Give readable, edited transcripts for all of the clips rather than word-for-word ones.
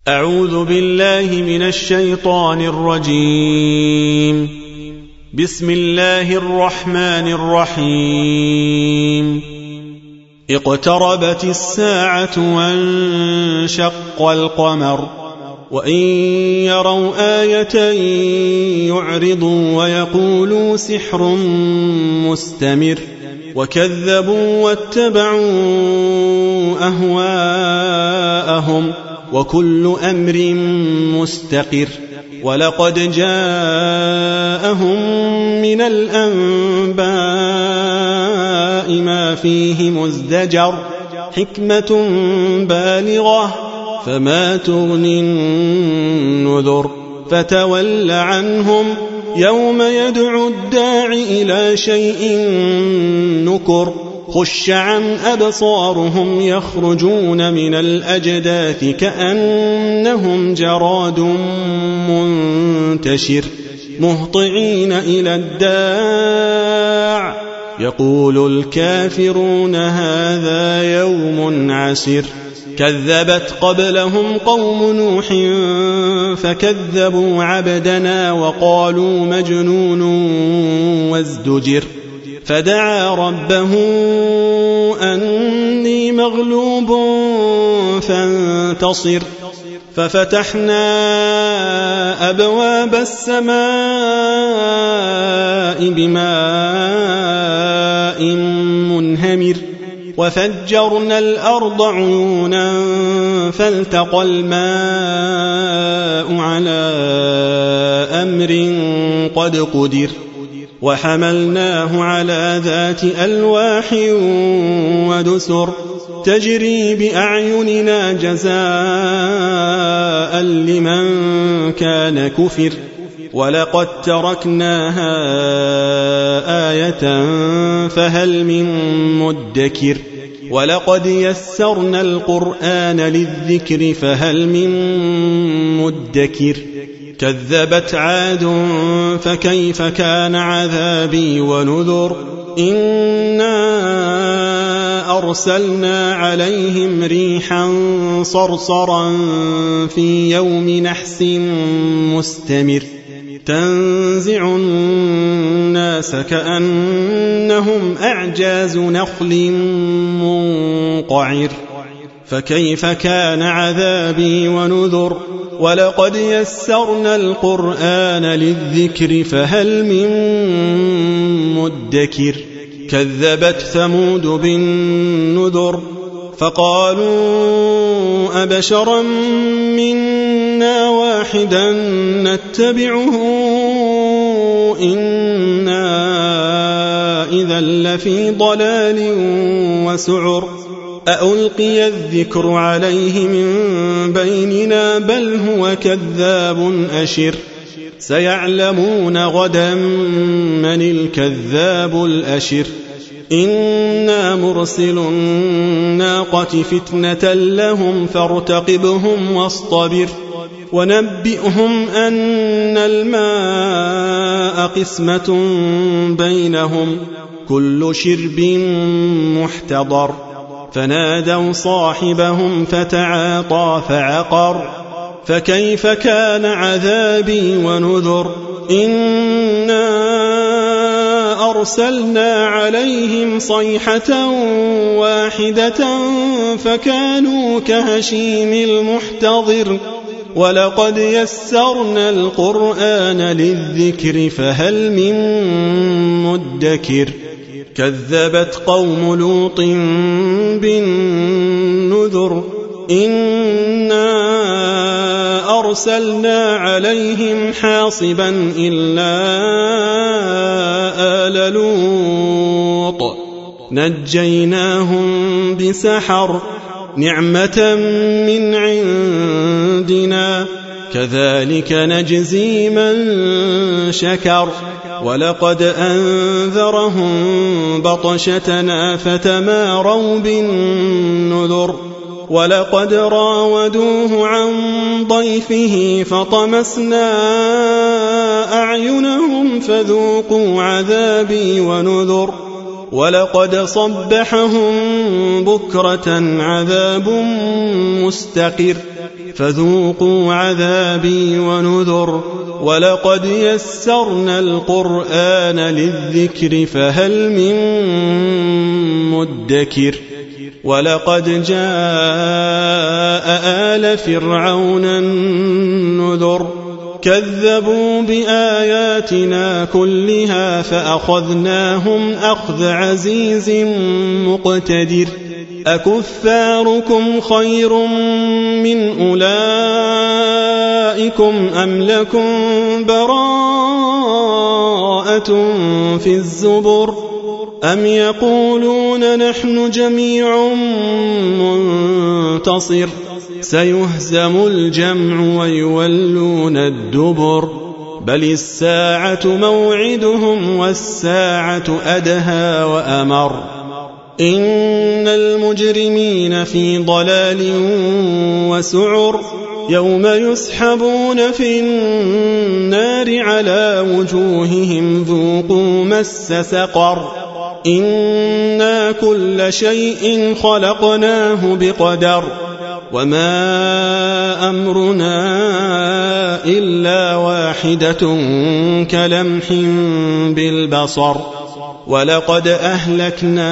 أعوذ بالله من الشيطان الرجيم. بسم الله الرحمن الرحيم. اقتربت الساعة وانشق القمر وإن يروا آية يعرضوا ويقولوا سحر مستمر وكذبوا واتبعوا أهواءهم وكل أمر مستقر ولقد جاءهم من الأنباء ما فيه مزدجر حكمة بالغة فما تغني النذر فتول عنهم يوم يدعو الداع إلى شيء نكر خش عن أبصارهم يخرجون من الأجداث كأنهم جراد منتشر مهطعين إلى الداع يقول الكافرون هذا يوم عسر كذبت قبلهم قوم نوح فكذبوا عبدنا وقالوا مجنون وازدجر فدعا ربه أني مغلوب فانتصر ففتحنا أبواب السماء بماء منهمر وفجرنا الأرض عيونا فالتقى الماء على أمر قد قدر وحملناه على ذات ألواح ودسر تجري بأعيننا جزاء لمن كان كفر ولقد تركناها آية فهل من مدكر ولقد يسرنا القرآن للذكر فهل من مدكر كذبت عاد فكيف كان عذابي ونذر إنا أرسلنا عليهم ريحا صرصرا في يوم نحس مستمر تنزع الناس كأنهم أعجاز نخل منقعر فكيف كان عذابي ونذر ولقد يسرنا القرآن للذكر فهل من مدكر كذبت ثمود بالنذر فقالوا أبشرا منا واحدا نتبعه إنا إذا لفي ضلال وسعر أألقي الذكر عليه من بيننا بل هو كذاب أشر سيعلمون غدا من الكذاب الأشر إنا مرسل الناقة فتنة لهم فارتقبهم واصطبر ونبئهم أن الماء قسمة بينهم كل شرب محتضر فنادوا صاحبهم فتعاطى فعقر فكيف كان عذابي ونذر إنا أرسلنا عليهم صيحة واحدة فكانوا كهشيم المحتضر ولقد يسرنا القرآن للذكر فهل من مدكر كذبت قوم لوط بالنذر إنا أرسلنا عليهم حاصبا إلا آل لوط نجيناهم بسحر نعمة من عندنا كذلك نجزي من شكر ولقد أنذرهم بطشتنا فتماروا بالنذر ولقد راودوه عن ضيفه فطمسنا أعينهم فذوقوا عذابي ونذر ولقد صبحهم بكرة عذاب مستقر فذوقوا عذابي ونذر ولقد يسرنا القرآن للذكر فهل من مدكر ولقد جاء آل فرعون النذر كذبوا بآياتنا كلها فأخذناهم أخذ عزيز مقتدر أكفاركم خير من أولئكم أم لكم براءة في الزبر أم يقولون نحن جميع منتصر سيهزم الجمع ويولون الدبر بل الساعة موعدهم والساعة أدهى وأمر إن المجرمين في ضلال وسعر يوم يسحبون في النار على وجوههم ذوقوا مس سقر إنا كل شيء خلقناه بقدر وما أمرنا إلا واحدة كلمح بالبصر ولقد أهلكنا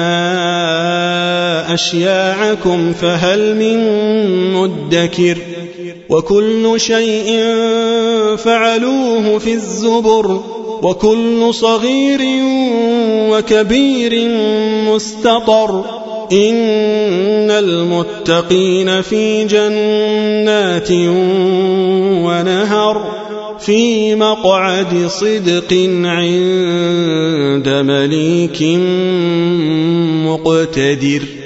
أشياعكم فهل من مدكر وكل شيء فعلوه في الزبر وكل صغير وكبير مستطر إن المتقين في جنات ونهر في مقعد صدق عند مليك مقتدر.